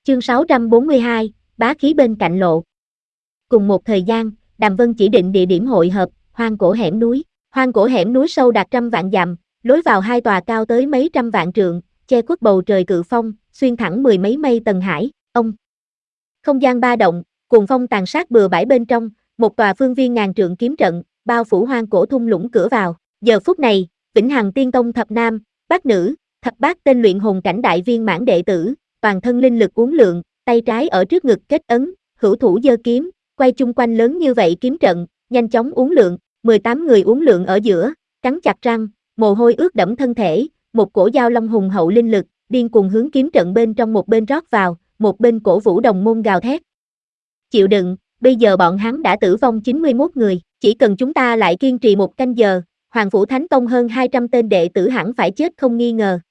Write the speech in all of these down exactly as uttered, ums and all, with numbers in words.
Chương sáu trăm bốn mươi hai, bá khí bên cạnh lộ. Cùng một thời gian, Đàm Vân chỉ định địa điểm hội hợp, hoang cổ hẻm núi. Hoang cổ hẻm núi sâu đạt trăm vạn dặm, lối vào hai tòa cao tới mấy trăm vạn trượng, che khuất bầu trời cự phong, xuyên thẳng mười mấy mây tầng hải. Ông. Không gian ba động, cuồng phong tàn sát bừa bãi bên trong, một tòa phương viên ngàn trượng kiếm trận, bao phủ hoang cổ thung lũng cửa vào. Giờ phút này, Vĩnh Hằng Tiên Tông thập nam, bát nữ, thập bát tên luyện hồn cảnh đại viên mãn đệ tử, toàn thân linh lực uốn lượn, tay trái ở trước ngực kết ấn, hữu thủ giơ kiếm, quay chung quanh lớn như vậy kiếm trận, nhanh chóng uốn lượn, mười tám người uốn lượn ở giữa, cắn chặt răng, mồ hôi ướt đẫm thân thể, một cổ giao long hùng hậu linh lực, điên cuồng hướng kiếm trận bên trong một bên rót vào, một bên cổ vũ đồng môn gào thét. Chịu đựng, bây giờ bọn hắn đã tử vong chín mươi mốt người, chỉ cần chúng ta lại kiên trì một canh giờ, Hoàng Phủ Thánh Tông hơn hai trăm tên đệ tử hẳn phải chết không nghi ngờ.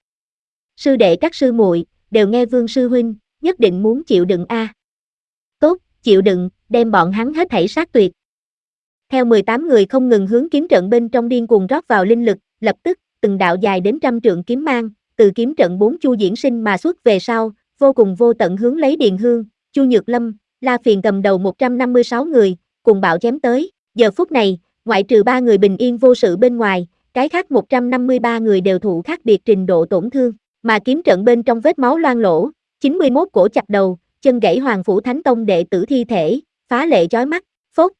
Sư đệ các sư muội đều nghe Vương sư huynh, nhất định muốn chịu đựng a. À. Tốt, chịu đựng, đem bọn hắn hết thảy sát tuyệt. Theo mười tám người không ngừng hướng kiếm trận bên trong điên cuồng rót vào linh lực, lập tức, từng đạo dài đến trăm trượng kiếm mang, từ kiếm trận bốn chu diễn sinh mà xuất về sau, vô cùng vô tận hướng lấy Điền Hương, Chu Nhược Lâm, La Phiền cầm đầu một trăm năm mươi sáu người, cùng bạo chém tới. Giờ phút này, ngoại trừ ba người bình yên vô sự bên ngoài, cái khác một trăm năm mươi ba người đều thụ khác biệt trình độ tổn thương, mà kiếm trận bên trong vết máu loang lỗ, chín mươi mốt cổ chặt đầu, chân gãy Hoàng Phủ Thánh Tông đệ tử thi thể, phá lệ chói mắt, phốt.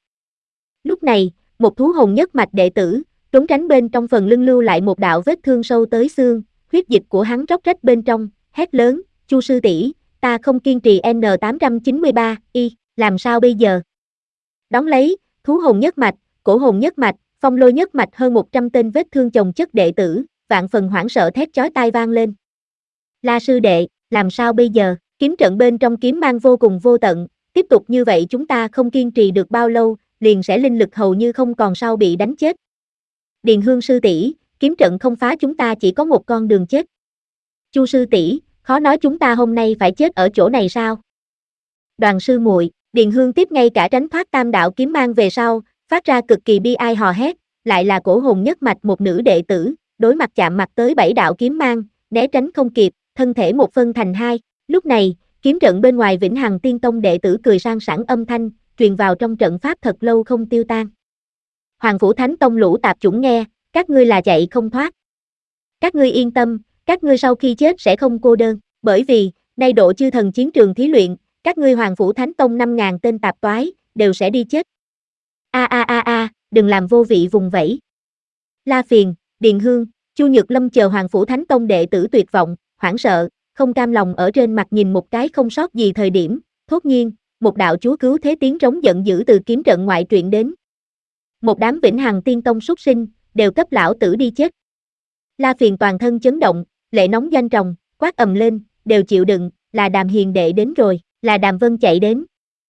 Lúc này, một thú hồn nhất mạch đệ tử, trốn tránh bên trong phần lưng lưu lại một đạo vết thương sâu tới xương, huyết dịch của hắn róc rách bên trong, hét lớn, Chu sư tỷ, ta không kiên trì N tám trăm chín mươi ba, y, làm sao bây giờ? Đón lấy, thú hồn nhất mạch, cổ hồn nhất mạch, phong lôi nhất mạch hơn một trăm tên vết thương chồng chất đệ tử, vạn phần hoảng sợ thét chói tai vang lên. La sư đệ, làm sao bây giờ? Kiếm trận bên trong kiếm mang vô cùng vô tận, tiếp tục như vậy chúng ta không kiên trì được bao lâu, liền sẽ linh lực hầu như không còn sau bị đánh chết. Điền Hương sư tỷ, kiếm trận không phá chúng ta chỉ có một con đường chết. Chu sư tỷ, khó nói chúng ta hôm nay phải chết ở chỗ này sao? Đoàn sư muội, Điền Hương tiếp ngay cả tránh thoát tam đạo kiếm mang về sau, phát ra cực kỳ bi ai hò hét, lại là cổ hồn nhất mạch một nữ đệ tử, đối mặt chạm mặt tới bảy đạo kiếm mang, né tránh không kịp, thân thể một phân thành hai. Lúc này, kiếm trận bên ngoài Vĩnh Hằng Tiên Tông đệ tử cười sang sảng âm thanh, truyền vào trong trận pháp thật lâu không tiêu tan. Hoàng Phủ Thánh Tông lũ tạp chủng nghe, các ngươi là chạy không thoát. Các ngươi yên tâm, các ngươi sau khi chết sẽ không cô đơn, bởi vì, nay độ chư thần chiến trường thí luyện, các ngươi Hoàng Phủ Thánh Tông năm ngàn tên tạp toái, đều sẽ đi chết. A a a a, đừng làm vô vị vùng vẫy. La Phiền, Điền Hương, Chu Nhược Lâm chờ Hoàng Phủ Thánh Tông đệ tử tuyệt vọng, hoảng sợ, không cam lòng ở trên mặt nhìn một cái không sót gì thời điểm, thốt nhiên, một đạo chúa cứu thế tiếng trống giận dữ từ kiếm trận ngoại truyện đến. Một đám Vĩnh Hằng Tiên Tông súc sinh, đều cấp lão tử đi chết. La Phiền toàn thân chấn động, lệ nóng doanh tròng, quát ầm lên, đều chịu đựng, là Đàm hiền đệ đến rồi, là Đàm Vân chạy đến.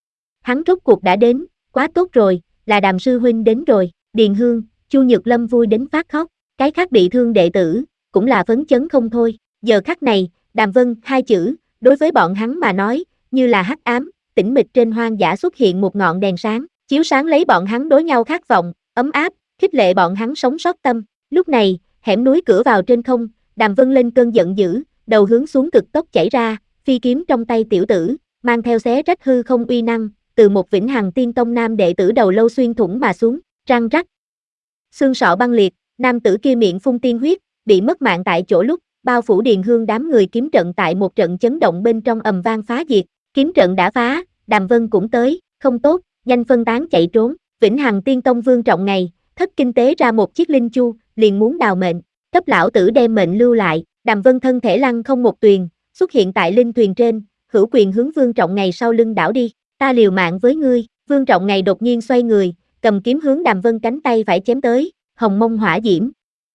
Hắn rốt cuộc đã đến, quá tốt rồi, là Đàm sư huynh đến rồi. Điền Hương, Chu Nhược Lâm vui đến phát khóc, cái khác bị thương đệ tử, cũng là phấn chấn không thôi. Giờ khắc này, Đàm Vân, hai chữ, đối với bọn hắn mà nói, như là hắc ám, tĩnh mịch trên hoang dã xuất hiện một ngọn đèn sáng, chiếu sáng lấy bọn hắn đối nhau khát vọng, ấm áp, khích lệ bọn hắn sống sót tâm. Lúc này, hẻm núi cửa vào trên không, Đàm Vân lên cơn giận dữ, đầu hướng xuống cực tốc chảy ra, phi kiếm trong tay tiểu tử, mang theo xé rách hư không uy năng, từ một Vĩnh Hằng Tiên Tông nam đệ tử đầu lâu xuyên thủng mà xuống, răng rắc. Xương sọ băng liệt, nam tử kia miệng phun tiên huyết, bị mất mạng tại chỗ lúc, bao phủ Điền Hương đám người kiếm trận tại một trận chấn động bên trong ầm vang phá diệt, kiếm trận đã phá, Đàm Vân cũng tới, không tốt, nhanh phân tán chạy trốn. Vĩnh Hằng Tiên Tông Vương Trọng Ngày, thất kinh tế ra một chiếc linh chu, liền muốn đào mệnh, cấp lão tử đem mệnh lưu lại. Đàm Vân thân thể lăn không một tuyền, xuất hiện tại linh thuyền trên, hữu quyền hướng Vương Trọng Ngày sau lưng đảo đi, ta liều mạng với ngươi. Vương Trọng Ngày đột nhiên xoay người, cầm kiếm hướng Đàm Vân cánh tay phải chém tới, hồng mông hỏa diễm.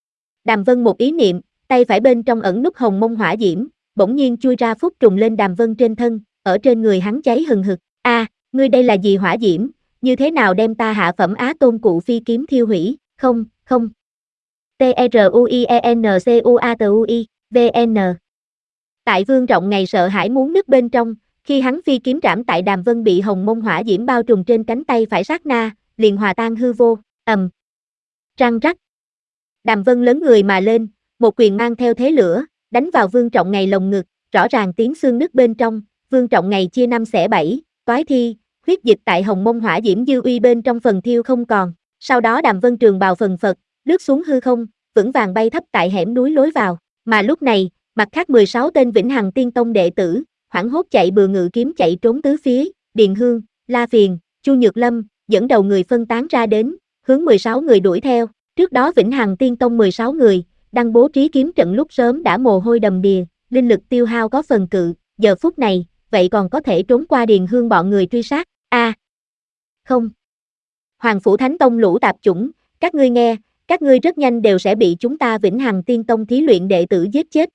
Đàm Vân một ý niệm, tay phải bên trong ẩn nút hồng mông hỏa diễm, bỗng nhiên chui ra phút trùng lên Đàm Vân trên thân, ở trên người hắn cháy hừng hực. A, à, ngươi đây là gì hỏa diễm, như thế nào đem ta hạ phẩm Á Tôn cụ phi kiếm thiêu hủy? Không, không. T R U I E N C U A T U I, V N. Tại Vương Trọng Ngày sợ hãi muốn nứt bên trong, khi hắn phi kiếm trảm tại Đàm Vân bị hồng mông hỏa diễm bao trùm trên cánh tay phải sát na, liền hòa tan hư vô, ầm. Răng rắc. Đàm Vân lớn người mà lên, một quyền mang theo thế lửa, đánh vào Vương Trọng Ngày lồng ngực, rõ ràng tiếng xương nứt bên trong, Vương Trọng ngày chia năm xẻ bảy, toái thi, huyết dịch tại hồng mông hỏa diễm dư uy bên trong phần thiêu không còn. Sau đó Đàm Vân trường bào phần phật, lướt xuống hư không, vững vàng bay thấp tại hẻm núi lối vào. Mà lúc này, mặt khác mười sáu tên Vĩnh Hằng Tiên Tông đệ tử, hoảng hốt chạy bừa ngự kiếm chạy trốn tứ phía, Điền Hương, La Phiền, Chu Nhược Lâm, dẫn đầu người phân tán ra đến, hướng mười sáu người đuổi theo. Trước đó Vĩnh Hằng Tiên Tông mười sáu người, đang bố trí kiếm trận lúc sớm đã mồ hôi đầm đìa, linh lực tiêu hao có phần cự, giờ phút này, vậy còn có thể trốn qua Điền Hương bọn người truy sát, a à, không. Hoàng Phủ Thánh Tông lũ tạp chủng, các ngươi nghe, các ngươi rất nhanh đều sẽ bị chúng ta Vĩnh Hằng Tiên Tông thí luyện đệ tử giết chết.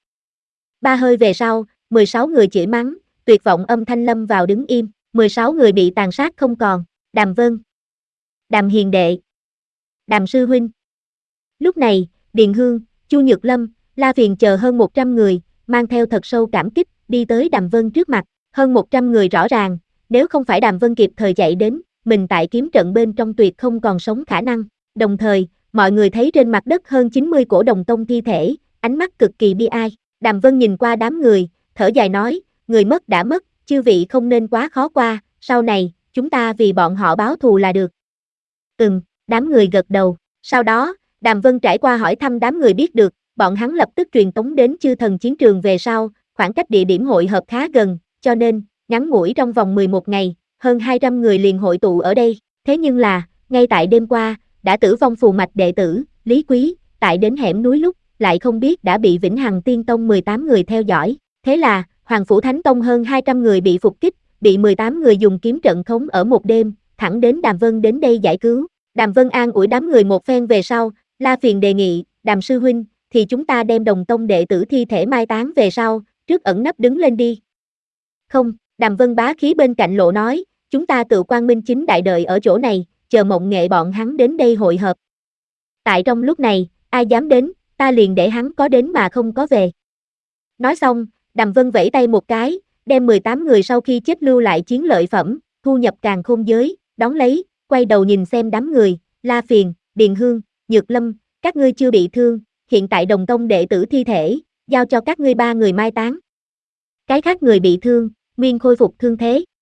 Ba hơi về sau, mười sáu người chửi mắng, tuyệt vọng âm thanh lâm vào đứng im, mười sáu người bị tàn sát không còn, Đàm Vân, Đàm Hiền Đệ, Đàm Sư Huynh. Lúc này, Điền Hương, Chu Nhược Lâm, La Phiền chờ hơn một trăm người, mang theo thật sâu cảm kích, đi tới Đàm Vân trước mặt, hơn một trăm người rõ ràng, nếu không phải Đàm Vân kịp thời chạy đến, mình tại kiếm trận bên trong tuyệt không còn sống khả năng. Đồng thời, mọi người thấy trên mặt đất hơn chín mươi cổ đồng tông thi thể, ánh mắt cực kỳ bi ai. Đàm Vân nhìn qua đám người, thở dài nói, người mất đã mất, chư vị không nên quá khó qua, sau này, chúng ta vì bọn họ báo thù là được. Ừm, đám người gật đầu. Sau đó, Đàm Vân trải qua hỏi thăm đám người biết được, bọn hắn lập tức truyền tống đến chư thần chiến trường về sau, khoảng cách địa điểm hội hợp khá gần, cho nên, ngắn ngủi trong vòng mười một ngày, hơn hai trăm người liền hội tụ ở đây. Thế nhưng là, ngay tại đêm qua, đã tử vong phù mạch đệ tử, Lý Quý, tại đến hẻm núi lúc, lại không biết đã bị Vĩnh Hằng Tiên Tông mười tám người theo dõi. Thế là, Hoàng Phủ Thánh Tông hơn hai trăm người bị phục kích, bị mười tám người dùng kiếm trận khống ở một đêm, thẳng đến Đàm Vân đến đây giải cứu. Đàm Vân an ủi đám người một phen về sau, La Phiền đề nghị, Đàm Sư Huynh, thì chúng ta đem đồng tông đệ tử thi thể mai táng về sau, trước ẩn nấp đứng lên đi. Không, Đàm Vân bá khí bên cạnh lộ nói, chúng ta tự Quang Minh chính đại đợi ở chỗ này, chờ Mộng Nghệ bọn hắn đến đây hội hợp. Tại trong lúc này, ai dám đến, ta liền để hắn có đến mà không có về. Nói xong, Đàm Vân vẫy tay một cái, đem mười tám người sau khi chết lưu lại chiến lợi phẩm, thu nhập càn khôn giới, đón lấy, quay đầu nhìn xem đám người, La Phiền, Điền Hương, Nhược Lâm, các ngươi chưa bị thương, hiện tại đồng tông đệ tử thi thể, giao cho các ngươi ba người mai táng. Cái khác người bị thương, nguyên khôi phục thương thế.